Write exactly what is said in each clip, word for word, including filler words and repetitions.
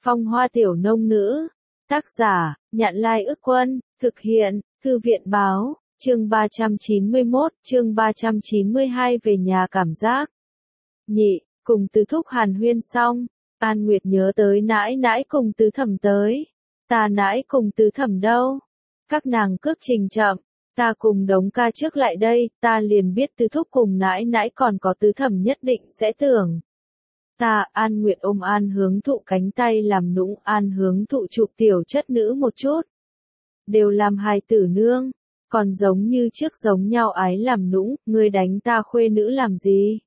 Phong hoa tiểu nông nữ. Tác giả, Nhạn Lai Ức Quân, thực hiện, Thư viện báo, chương ba trăm chín mươi mốt, chương ba trăm chín mươi hai về nhà cảm giác. Nhị, cùng tứ thúc hàn huyên xong, An Nguyệt nhớ tới nãi nãi cùng tứ thẩm tới. Ta nãi cùng tứ thẩm đâu? Các nàng cước trình chậm, ta cùng đống ca trước lại đây, ta liền biết tứ thúc cùng nãi nãi còn có tứ thẩm nhất định sẽ tưởng. Ta, An Nguyệt ôm An Hướng Thụ cánh tay làm nũng, An Hướng Thụ chụp tiểu chất nữ một chút. Đều làm hài tử nương, còn giống như trước giống nhau ái làm nũng, ngươi đánh ta khuê nữ làm gì?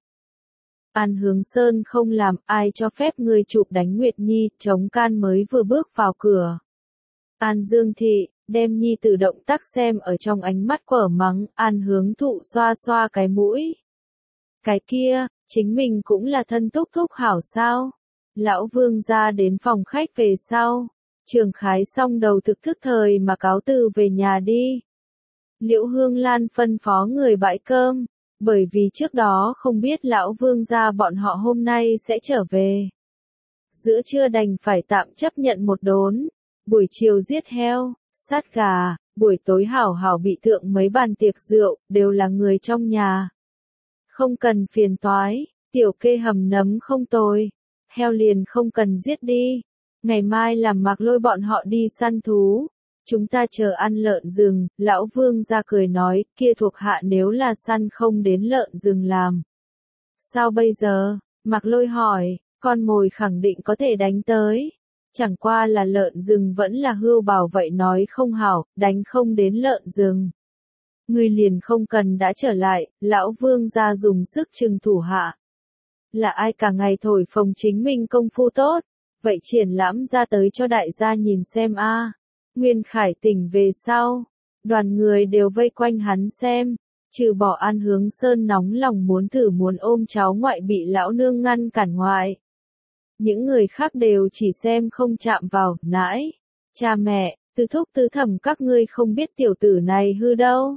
An Hướng Sơn không làm, ai cho phép ngươi chụp đánh Nguyệt Nhi, chống can mới vừa bước vào cửa. An Dương Thị, đem Nhi tử động tác xem ở trong ánh mắt quở mắng, An Hướng Thụ xoa xoa cái mũi. Cái kia, chính mình cũng là thân thúc thúc hảo sao? Lão Vương ra đến phòng khách về sau. Trường Khái xong đầu thực thức thời mà cáo từ về nhà đi. Liễu Hương Lan phân phó người bãi cơm, bởi vì trước đó không biết Lão Vương ra bọn họ hôm nay sẽ trở về. Giữa trưa đành phải tạm chấp nhận một đốn, buổi chiều giết heo, sát gà, buổi tối hảo hảo bị thượng mấy bàn tiệc rượu, đều là người trong nhà. Không cần phiền toái, tiểu kê hầm nấm không tồi, heo liền không cần giết đi. Ngày mai làm Mạc Lôi bọn họ đi săn thú, chúng ta chờ ăn lợn rừng. Lão Vương ra cười nói, kia thuộc hạ nếu là săn không đến lợn rừng làm. Sao bây giờ? Mạc Lôi hỏi, con mồi khẳng định có thể đánh tới. Chẳng qua là lợn rừng vẫn là hươu bảo vậy nói không hảo, đánh không đến lợn rừng. Người liền không cần đã trở lại, Lão Vương ra dùng sức trừng thủ hạ. Là ai cả ngày thổi phồng chính mình công phu tốt, vậy triển lãm ra tới cho đại gia nhìn xem a. À. Nguyên Khải tỉnh về sau, đoàn người đều vây quanh hắn xem, trừ bỏ An Hướng Sơn nóng lòng muốn thử muốn ôm cháu ngoại bị lão nương ngăn cản ngoại. Những người khác đều chỉ xem không chạm vào, nãi, cha mẹ, tứ thúc tứ thẩm các ngươi không biết tiểu tử này hư đâu.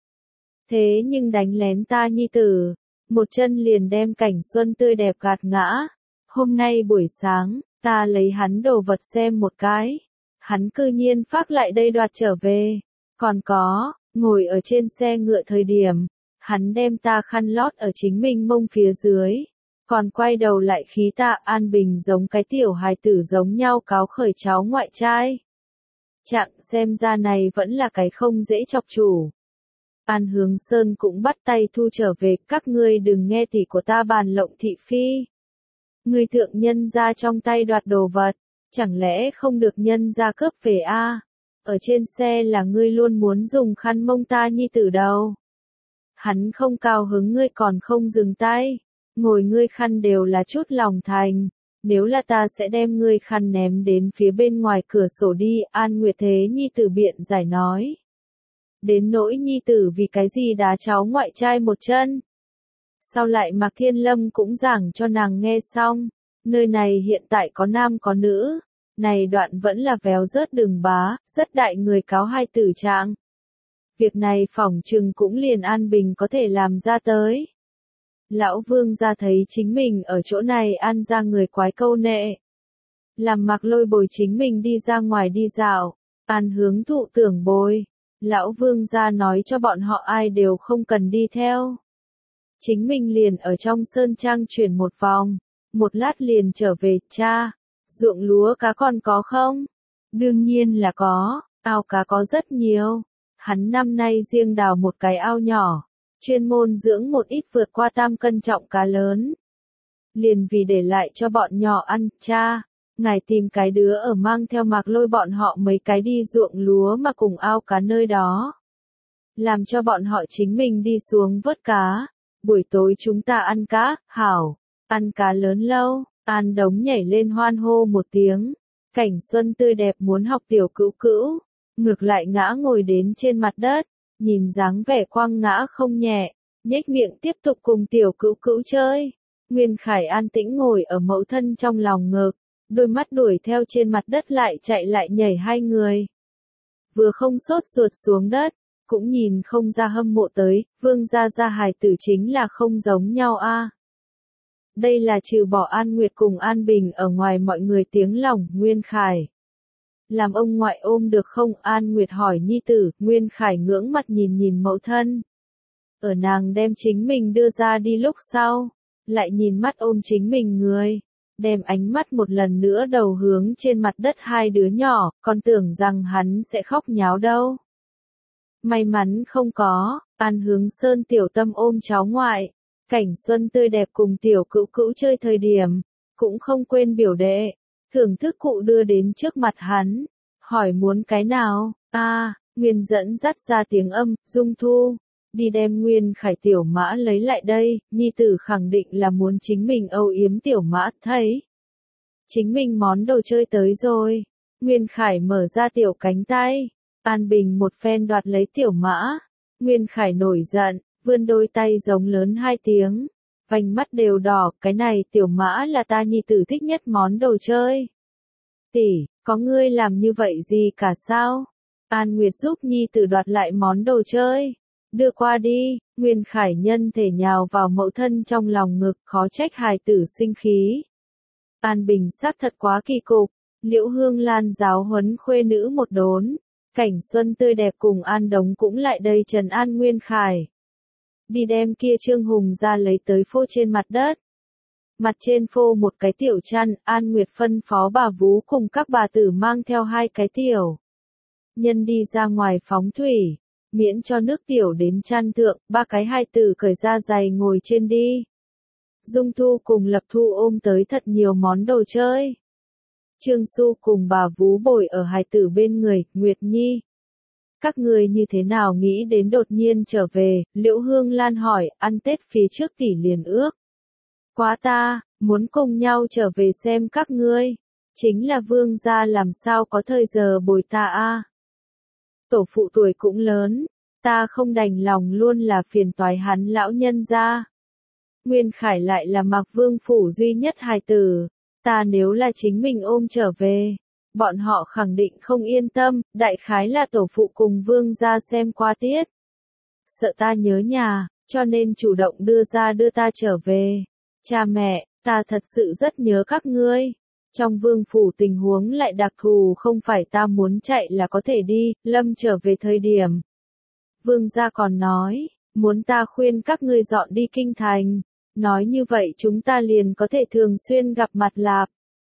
Thế nhưng đánh lén ta nhi tử, một chân liền đem cảnh xuân tươi đẹp gạt ngã. Hôm nay buổi sáng, ta lấy hắn đồ vật xem một cái. Hắn cư nhiên phác lại đây đoạt trở về. Còn có, ngồi ở trên xe ngựa thời điểm, hắn đem ta khăn lót ở chính mình mông phía dưới. Còn quay đầu lại khí ta An Bình giống cái tiểu hài tử giống nhau cáo khởi cháu ngoại trai. Chẳng xem ra này vẫn là cái không dễ chọc chủ. An Hướng Sơn cũng bắt tay thu trở về, các ngươi đừng nghe tỷ của ta bàn lộng thị phi. Ngươi thượng nhân ra trong tay đoạt đồ vật, chẳng lẽ không được nhân ra cướp về a? À? Ở trên xe là ngươi luôn muốn dùng khăn mông ta nhi tử đầu. Hắn không cao hứng ngươi còn không dừng tay, ngồi ngươi khăn đều là chút lòng thành, nếu là ta sẽ đem ngươi khăn ném đến phía bên ngoài cửa sổ đi. An Nguyệt thế nhi tử biện giải nói. Đến nỗi nhi tử vì cái gì đá cháu ngoại trai một chân. Sau lại Mạc Thiên Lâm cũng giảng cho nàng nghe xong, nơi này hiện tại có nam có nữ, này đoạn vẫn là véo rớt đường bá, rất đại người cáo hai tử trạng. Việc này phỏng chừng cũng liền An Bình có thể làm ra tới. Lão Vương ra thấy chính mình ở chỗ này ăn ra người quái câu nệ. Làm Mạc Lôi bồi chính mình đi ra ngoài đi dạo, An Hướng Thụ tưởng bồi. Lão Vương ra nói cho bọn họ ai đều không cần đi theo. Chính mình liền ở trong sơn trang chuyển một vòng, một lát liền trở về. Cha, ruộng lúa cá còn có không? Đương nhiên là có, ao cá có rất nhiều. Hắn năm nay riêng đào một cái ao nhỏ, chuyên môn dưỡng một ít vượt qua tam cân trọng cá lớn. Liền vì để lại cho bọn nhỏ ăn. Cha, ngài tìm cái đứa ở mang theo Mạc Lôi bọn họ mấy cái đi ruộng lúa mà cùng ao cá nơi đó. Làm cho bọn họ chính mình đi xuống vớt cá. Buổi tối chúng ta ăn cá, hảo, ăn cá lớn lâu. An Đống nhảy lên hoan hô một tiếng. Cảnh xuân tươi đẹp muốn học tiểu cữu cữu. Ngược lại ngã ngồi đến trên mặt đất, nhìn dáng vẻ quăng ngã không nhẹ, nhếch miệng tiếp tục cùng tiểu cữu cữu chơi. Nguyên Khải an tĩnh ngồi ở mẫu thân trong lòng ngực, đôi mắt đuổi theo trên mặt đất lại chạy lại nhảy hai người. Vừa không sốt ruột xuống đất, cũng nhìn không ra hâm mộ tới, Vương gia gia hài tử chính là không giống nhau a. đây là trừ bỏ An Nguyệt cùng An Bình ở ngoài mọi người tiếng lòng, Nguyên Khải. Làm ông ngoại ôm được không? An Nguyệt hỏi nhi tử, Nguyên Khải ngưỡng mặt nhìn nhìn mẫu thân. Ở nàng đem chính mình đưa ra đi lúc sau, lại nhìn mắt ôm chính mình người, đem ánh mắt một lần nữa đầu hướng trên mặt đất hai đứa nhỏ, còn tưởng rằng hắn sẽ khóc nháo đâu. May mắn không có, An Hướng Sơn tiểu tâm ôm cháu ngoại, cảnh xuân tươi đẹp cùng tiểu cữu cữu chơi thời điểm, cũng không quên biểu đệ, thưởng thức cụ đưa đến trước mặt hắn, hỏi muốn cái nào, a à, Nguyên dẫn dắt ra tiếng âm, Dung Thu, đi đem Nguyên Khải tiểu mã lấy lại đây, nhi tử khẳng định là muốn chính mình âu yếm tiểu mã, thấy. Chính mình món đồ chơi tới rồi, Nguyên Khải mở ra tiểu cánh tay, An Bình một phen đoạt lấy tiểu mã, Nguyên Khải nổi giận, vươn đôi tay giống lớn hai tiếng, vành mắt đều đỏ, cái này tiểu mã là ta nhi tử thích nhất món đồ chơi. Tỷ, có ngươi làm như vậy gì cả sao? An Nguyệt giúp nhi tử đoạt lại món đồ chơi. Đưa qua đi, Nguyên Khải nhân thể nhào vào mẫu thân trong lòng ngực, khó trách hài tử sinh khí. An Bình xác thật quá kỳ cục, Liễu Hương Lan giáo huấn khuê nữ một đốn, cảnh xuân tươi đẹp cùng An Đống cũng lại đây trấn an Nguyên Khải. Đi đem kia Trương Hùng ra lấy tới phô trên mặt đất. Mặt trên phô một cái tiểu chăn, An Nguyệt phân phó bà vú cùng các bà tử mang theo hai cái tiểu. Nhân đi ra ngoài phóng thủy, miễn cho nước tiểu đến chăn thượng, ba cái hai tử cởi ra giày ngồi trên đi. Dung Thu cùng Lập Thu ôm tới thật nhiều món đồ chơi. Trương Xu cùng bà vú bồi ở hài tử bên người, Nguyệt Nhi. Các người như thế nào nghĩ đến đột nhiên trở về, Liễu Hương Lan hỏi, ăn Tết phía trước tỷ liền ước. Quá ta, muốn cùng nhau trở về xem các ngươi. Chính là vương gia làm sao có thời giờ bồi ta a? Tổ phụ tuổi cũng lớn, ta không đành lòng luôn là phiền toái hắn lão nhân gia. Nguyên Khải lại là Mạc Vương phủ duy nhất hài tử, ta nếu là chính mình ôm trở về, bọn họ khẳng định không yên tâm, đại khái là tổ phụ cùng vương gia xem qua tiết. Sợ ta nhớ nhà, cho nên chủ động đưa ra đưa ta trở về. Cha mẹ, ta thật sự rất nhớ các ngươi. Trong vương phủ tình huống lại đặc thù, không phải ta muốn chạy là có thể đi, Lâm trở về thời điểm. Vương gia còn nói, muốn ta khuyên các ngươi dọn đi kinh thành, nói như vậy chúng ta liền có thể thường xuyên gặp mặt lạp.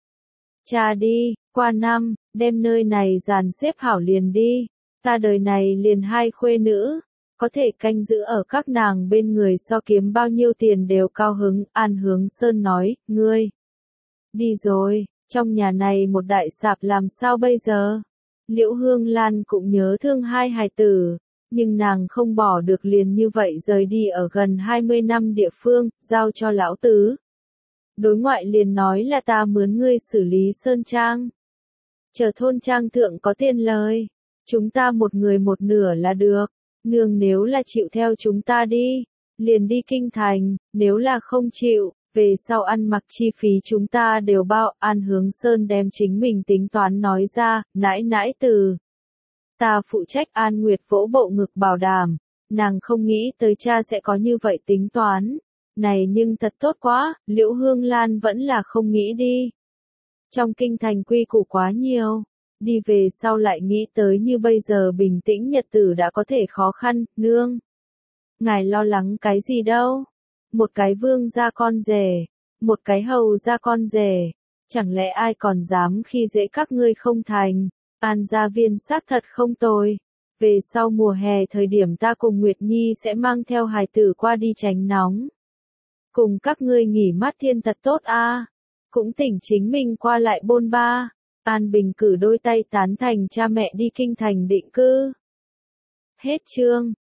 Cha đi, qua năm, đem nơi này dàn xếp hảo liền đi, ta đời này liền hai khuê nữ, có thể canh giữ ở các nàng bên người so kiếm bao nhiêu tiền đều cao hứng, An Hướng Sơn nói, ngươi. Đi rồi, trong nhà này một đại sạp làm sao bây giờ? Liễu Hương Lan cũng nhớ thương hai hài tử, nhưng nàng không bỏ được liền như vậy rời đi ở gần hai mươi năm địa phương, giao cho lão tứ. Đối ngoại liền nói là ta mướn ngươi xử lý sơn trang. Chờ thôn trang thượng có tiền lời, chúng ta một người một nửa là được. Nương nếu là chịu theo chúng ta đi, liền đi kinh thành, nếu là không chịu, về sau ăn mặc chi phí chúng ta đều bao. An Hướng Sơn đem chính mình tính toán nói ra, nãi nãi từ. Ta phụ trách. An Nguyệt vỗ bộ ngực bảo đảm, nàng không nghĩ tới cha sẽ có như vậy tính toán. Này nhưng thật tốt quá, Liễu Hương Lan vẫn là không nghĩ đi. Trong kinh thành quy củ quá nhiều, đi về sau lại nghĩ tới như bây giờ bình tĩnh nhật tử đã có thể khó khăn, nương. Ngài lo lắng cái gì đâu? Một cái vương gia con rể, một cái hầu gia con rể, chẳng lẽ ai còn dám khi dễ các ngươi không thành? An gia viên xác thật không tồi. Về sau mùa hè thời điểm ta cùng Nguyệt Nhi sẽ mang theo hài tử qua đi tránh nóng. Cùng các ngươi nghỉ mát thiên thật tốt a, cũng tỉnh chính mình qua lại bôn ba. An Bình cử đôi tay tán thành cha mẹ đi kinh thành định cư. Hết chương.